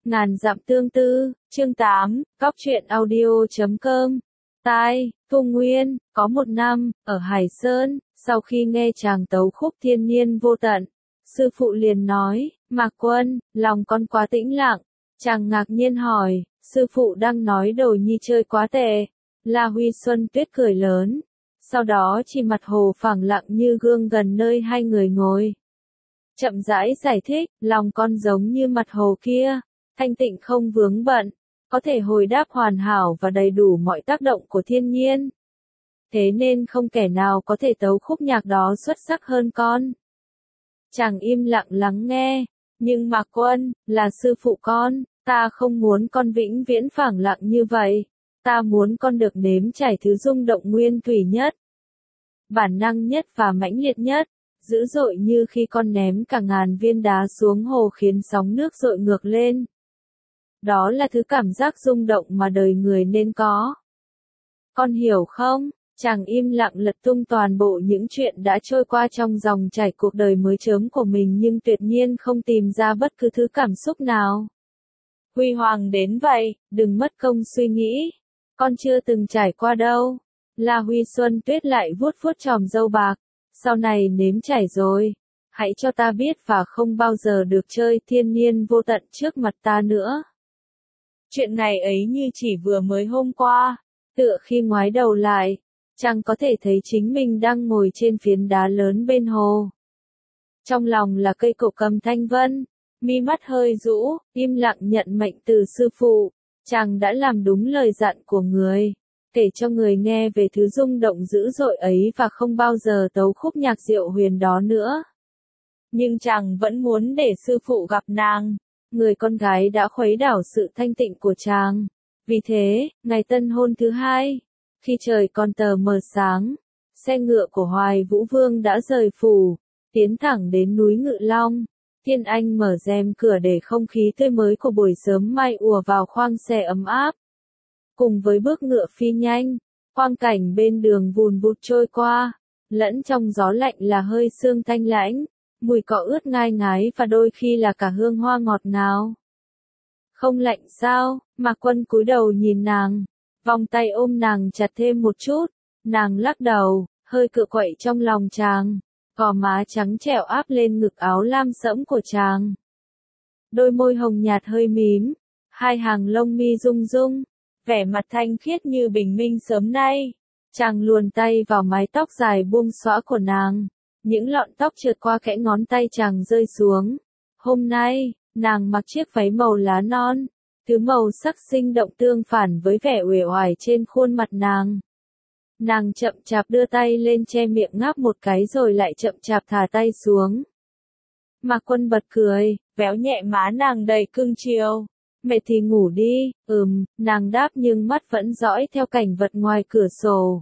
Ngàn dặm tương tư, chương 8, Cóc truyện audio.com. Tai, Cung Nguyên, có một năm, ở Hải Sơn, sau khi nghe chàng tấu khúc thiên nhiên vô tận, sư phụ liền nói, Mạc Quân, lòng con quá tĩnh lặng. Chàng ngạc nhiên hỏi, sư phụ đang nói đồ nhi chơi quá tệ. La Huy Xuân Tuyết cười lớn, sau đó chỉ mặt hồ phẳng lặng như gương gần nơi hai người ngồi. Chậm rãi giải thích, lòng con giống như mặt hồ kia, thanh tịnh không vướng bận, có thể hồi đáp hoàn hảo và đầy đủ mọi tác động của thiên nhiên. Thế nên không kẻ nào có thể tấu khúc nhạc đó xuất sắc hơn con. Chàng im lặng lắng nghe, nhưng Mạc Quân, là sư phụ con, ta không muốn con vĩnh viễn phẳng lặng như vậy. Ta muốn con được nếm trải thứ rung động nguyên thủy nhất, bản năng nhất và mãnh liệt nhất, dữ dội như khi con ném cả ngàn viên đá xuống hồ khiến sóng nước dội ngược lên. Đó là thứ cảm giác rung động mà đời người nên có. Con hiểu không? Chàng im lặng lật tung toàn bộ những chuyện đã trôi qua trong dòng chảy cuộc đời mới chớm của mình nhưng tuyệt nhiên không tìm ra bất cứ thứ cảm xúc nào. Huy hoàng đến vậy, đừng mất công suy nghĩ. Con chưa từng trải qua đâu. La Huy Xuân Tuyết lại vuốt vuốt chòm râu bạc. Sau này nếm trải rồi, hãy cho ta biết và không bao giờ được chơi thiên nhiên vô tận trước mặt ta nữa. Chuyện ngày ấy như chỉ vừa mới hôm qua, tựa khi ngoái đầu lại, chàng có thể thấy chính mình đang ngồi trên phiến đá lớn bên hồ. Trong lòng là cây cổ cầm thanh vân, mi mắt hơi rũ, im lặng nhận mệnh từ sư phụ, chàng đã làm đúng lời dặn của người. Kể cho người nghe về thứ rung động dữ dội ấy và không bao giờ tấu khúc nhạc diệu huyền đó nữa. Nhưng chàng vẫn muốn để sư phụ gặp nàng, người con gái đã khuấy đảo sự thanh tịnh của chàng. Vì thế, ngày tân hôn thứ hai, khi trời còn tờ mờ sáng, xe ngựa của Hoài Vũ Vương đã rời phủ, tiến thẳng đến núi Ngự Long. Thiên Anh mở rèm cửa để không khí tươi mới của buổi sớm mai ùa vào khoang xe ấm áp. Cùng với bước ngựa phi nhanh, quang cảnh bên đường vùn vụt trôi qua, lẫn trong gió lạnh là hơi sương thanh lãnh, mùi cỏ ướt ngai ngái và đôi khi là cả hương hoa ngọt ngào. Không lạnh sao? Mạc Quân cúi đầu nhìn nàng, vòng tay ôm nàng chặt thêm một chút, nàng lắc đầu, hơi cựa quậy trong lòng chàng, gò má trắng trẻo áp lên ngực áo lam sẫm của chàng. Đôi môi hồng nhạt hơi mím, hai hàng lông mi rung rung. Vẻ mặt thanh khiết như bình minh sớm nay, chàng luồn tay vào mái tóc dài buông xõa của nàng, những lọn tóc trượt qua kẽ ngón tay chàng rơi xuống. Hôm nay, nàng mặc chiếc váy màu lá non, thứ màu sắc sinh động tương phản với vẻ uể oải trên khuôn mặt nàng. Nàng chậm chạp đưa tay lên che miệng ngáp một cái rồi lại chậm chạp thả tay xuống. Mạc Quân bật cười, véo nhẹ má nàng đầy cưng chiều. Mệt thì ngủ đi, nàng đáp nhưng mắt vẫn dõi theo cảnh vật ngoài cửa sổ.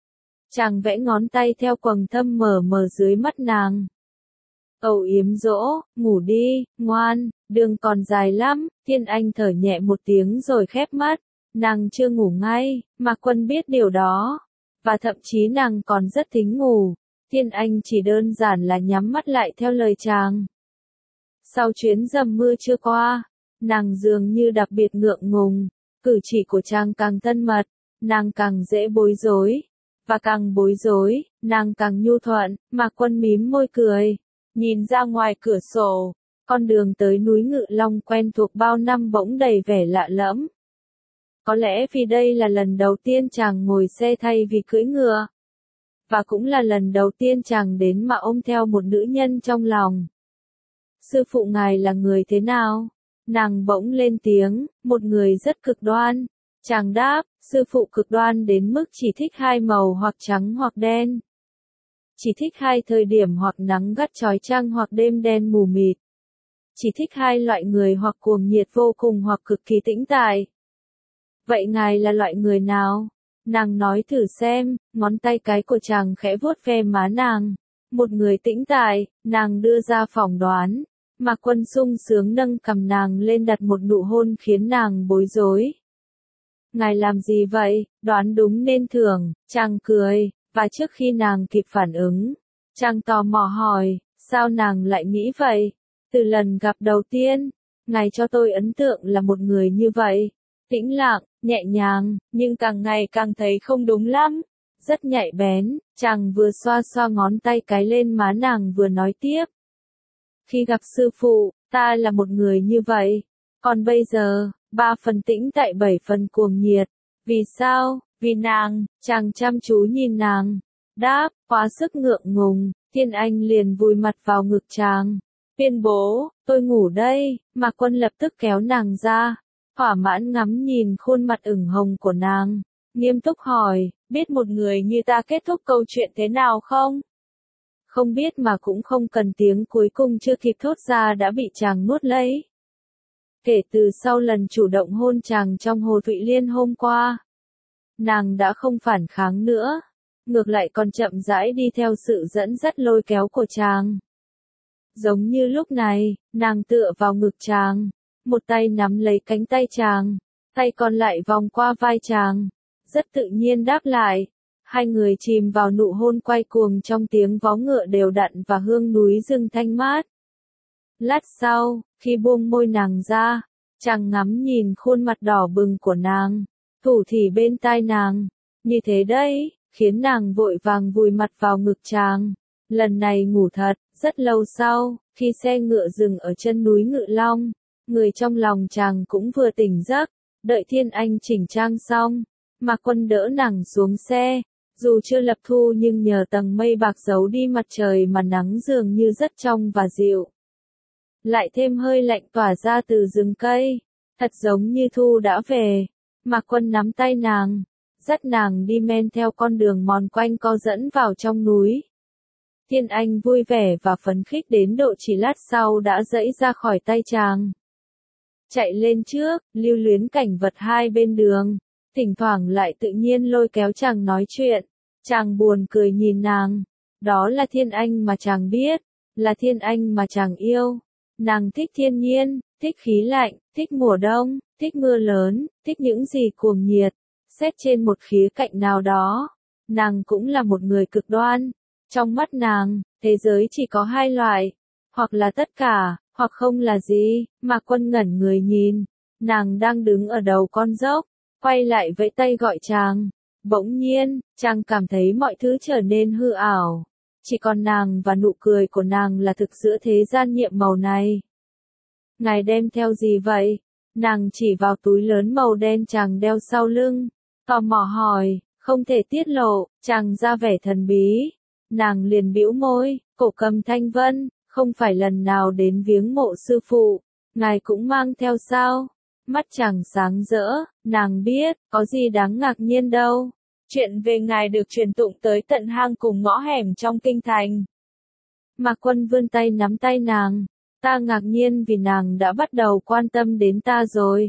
Chàng vẽ ngón tay theo quầng thâm mờ mờ dưới mắt nàng. Âu yếm dỗ, ngủ đi, ngoan, đường còn dài lắm. Thiên Anh thở nhẹ một tiếng rồi khép mắt. Nàng chưa ngủ ngay, Mạc Quân biết điều đó. Và thậm chí nàng còn rất thính ngủ. Thiên Anh chỉ đơn giản là nhắm mắt lại theo lời chàng. Sau chuyến dầm mưa trưa qua, nàng dường như đặc biệt ngượng ngùng, cử chỉ của chàng càng thân mật, nàng càng dễ bối rối, và càng bối rối, nàng càng nhu thuận. Mạc Quân mím môi cười, nhìn ra ngoài cửa sổ, con đường tới núi Ngự Long quen thuộc bao năm bỗng đầy vẻ lạ lẫm. Có lẽ vì đây là lần đầu tiên chàng ngồi xe thay vì cưỡi ngựa, và cũng là lần đầu tiên chàng đến mà ôm theo một nữ nhân trong lòng. Sư phụ ngài là người thế nào? Nàng bỗng lên tiếng, một người rất cực đoan. Chàng đáp, sư phụ cực đoan đến mức chỉ thích hai màu hoặc trắng hoặc đen. Chỉ thích hai thời điểm hoặc nắng gắt chói chang hoặc đêm đen mù mịt. Chỉ thích hai loại người hoặc cuồng nhiệt vô cùng hoặc cực kỳ tĩnh tại. Vậy ngài là loại người nào? Nàng nói thử xem, ngón tay cái của chàng khẽ vuốt ve má nàng. Một người tĩnh tại, nàng đưa ra phỏng đoán. Mạc Quân sung sướng nâng cằm nàng lên đặt một nụ hôn khiến nàng bối rối. Ngài làm gì vậy? Đoán đúng nên thưởng. Chàng cười, và trước khi nàng kịp phản ứng, chàng tò mò hỏi, sao nàng lại nghĩ vậy? Từ lần gặp đầu tiên, ngài cho tôi ấn tượng là một người như vậy. Tĩnh lặng, nhẹ nhàng, nhưng càng ngày càng thấy không đúng lắm. Rất nhạy bén, chàng vừa xoa xoa ngón tay cái lên má nàng vừa nói tiếp. Khi gặp sư phụ, ta là một người như vậy. Còn bây giờ, 3 phần tĩnh tại 7 phần cuồng nhiệt. Vì sao? Vì nàng, chàng chăm chú nhìn nàng. Đáp, quá sức ngượng ngùng, Thiên Anh liền vùi mặt vào ngực chàng. Tuyên bố, tôi ngủ đây, Mạc Quân lập tức kéo nàng ra. Thỏa mãn ngắm nhìn khuôn mặt ửng hồng của nàng. Nghiêm túc hỏi, biết một người như ta kết thúc câu chuyện thế nào không? Không biết mà cũng không cần, tiếng cuối cùng chưa kịp thốt ra đã bị chàng nuốt lấy. Kể từ sau lần chủ động hôn chàng trong Hồ Thụy Liên hôm qua, nàng đã không phản kháng nữa, ngược lại còn chậm rãi đi theo sự dẫn dắt lôi kéo của chàng. Giống như lúc này, nàng tựa vào ngực chàng, một tay nắm lấy cánh tay chàng, tay còn lại vòng qua vai chàng, rất tự nhiên đáp lại. Hai người chìm vào nụ hôn quay cuồng trong tiếng vó ngựa đều đặn và hương núi rừng thanh mát. Lát sau, khi buông môi nàng ra, chàng ngắm nhìn khuôn mặt đỏ bừng của nàng, thủ thỉ bên tai nàng. Như thế đấy, khiến nàng vội vàng vùi mặt vào ngực chàng. Lần này ngủ thật, rất lâu sau, khi xe ngựa dừng ở chân núi Ngự Long, người trong lòng chàng cũng vừa tỉnh giấc, đợi Thiên Anh chỉnh trang xong, Mạc Quân đỡ nàng xuống xe. Dù chưa lập thu nhưng nhờ tầng mây bạc giấu đi mặt trời mà nắng dường như rất trong và dịu. Lại thêm hơi lạnh tỏa ra từ rừng cây, thật giống như thu đã về. Mạc Quân nắm tay nàng, dắt nàng đi men theo con đường mòn quanh co dẫn vào trong núi. Thiên Anh vui vẻ và phấn khích đến độ chỉ lát sau đã giãy ra khỏi tay chàng. Chạy lên trước, lưu luyến cảnh vật hai bên đường, thỉnh thoảng lại tự nhiên lôi kéo chàng nói chuyện. Chàng buồn cười nhìn nàng, đó là Thiên Anh mà chàng biết, là Thiên Anh mà chàng yêu. Nàng thích thiên nhiên, thích khí lạnh, thích mùa đông, thích mưa lớn, thích những gì cuồng nhiệt. Xét trên một khía cạnh nào đó, nàng cũng là một người cực đoan. Trong mắt nàng, thế giới chỉ có hai loại, hoặc là tất cả, hoặc không là gì. Mạc Quân ngẩn người nhìn, nàng đang đứng ở đầu con dốc, quay lại vẫy tay gọi chàng. Bỗng nhiên, chàng cảm thấy mọi thứ trở nên hư ảo. Chỉ còn nàng và nụ cười của nàng là thực giữa thế gian nhiệm màu này. Ngài đem theo gì vậy? Nàng chỉ vào túi lớn màu đen chàng đeo sau lưng. Tò mò hỏi, không thể tiết lộ, chàng ra vẻ thần bí. Nàng liền bĩu môi, Cổ Cầm Thanh Vân, không phải lần nào đến viếng mộ sư phụ, ngài cũng mang theo sao? Mắt chàng sáng rỡ, nàng biết, có gì đáng ngạc nhiên đâu. Chuyện về ngài được truyền tụng tới tận hang cùng ngõ hẻm trong kinh thành. Mạc Quân vươn tay nắm tay nàng. Ta ngạc nhiên vì nàng đã bắt đầu quan tâm đến ta rồi.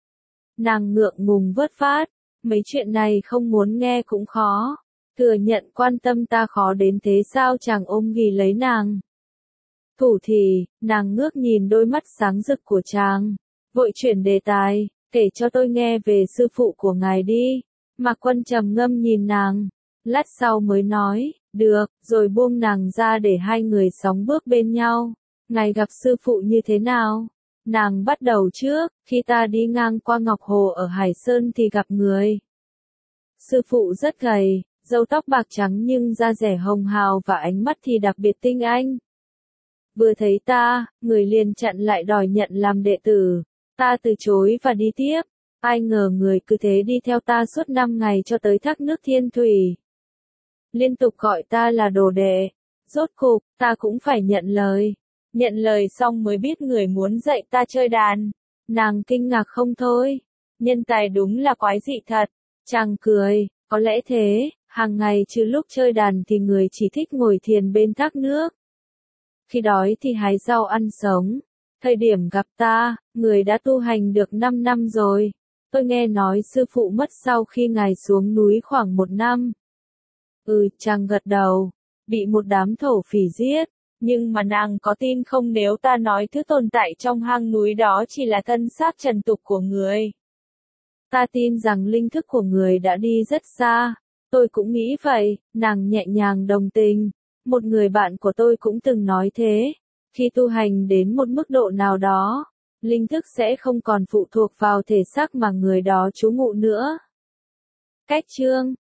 Nàng ngượng ngùng vớt phát. Mấy chuyện này không muốn nghe cũng khó. Thừa nhận quan tâm ta khó đến thế sao? Chàng ôm ghì lấy nàng. Thủ thì, nàng ngước nhìn đôi mắt sáng rực của chàng. Vội chuyển đề tài, kể cho tôi nghe về sư phụ của ngài đi. Mạc Quân trầm ngâm nhìn nàng, lát sau mới nói, được, rồi buông nàng ra để hai người sóng bước bên nhau. Ngài gặp sư phụ như thế nào? Nàng bắt đầu trước, khi ta đi ngang qua Ngọc Hồ ở Hải Sơn thì gặp người. Sư phụ rất gầy, râu tóc bạc trắng nhưng da dẻ hồng hào và ánh mắt thì đặc biệt tinh anh. Vừa thấy ta, người liền chặn lại đòi nhận làm đệ tử. Ta từ chối và đi tiếp. Ai ngờ người cứ thế đi theo ta suốt 5 ngày cho tới thác nước Thiên Thủy. Liên tục gọi ta là đồ đệ. Rốt cục, ta cũng phải nhận lời. Nhận lời xong mới biết người muốn dạy ta chơi đàn. Nàng kinh ngạc không thôi. Nhân tài đúng là quái dị thật. Chàng cười, có lẽ thế, hàng ngày trừ lúc chơi đàn thì người chỉ thích ngồi thiền bên thác nước. Khi đói thì hái rau ăn sống. Thời điểm gặp ta, người đã tu hành được 5 năm rồi. Tôi nghe nói sư phụ mất sau khi ngài xuống núi khoảng 1 năm. Chàng gật đầu. Bị một đám thổ phỉ giết. Nhưng mà nàng có tin không nếu ta nói thứ tồn tại trong hang núi đó chỉ là thân xác trần tục của người? Ta tin rằng linh thức của người đã đi rất xa. Tôi cũng nghĩ vậy, nàng nhẹ nhàng đồng tình. Một người bạn của tôi cũng từng nói thế. Khi tu hành đến một mức độ nào đó, linh thức sẽ không còn phụ thuộc vào thể xác mà người đó trú ngụ nữa. Cách chương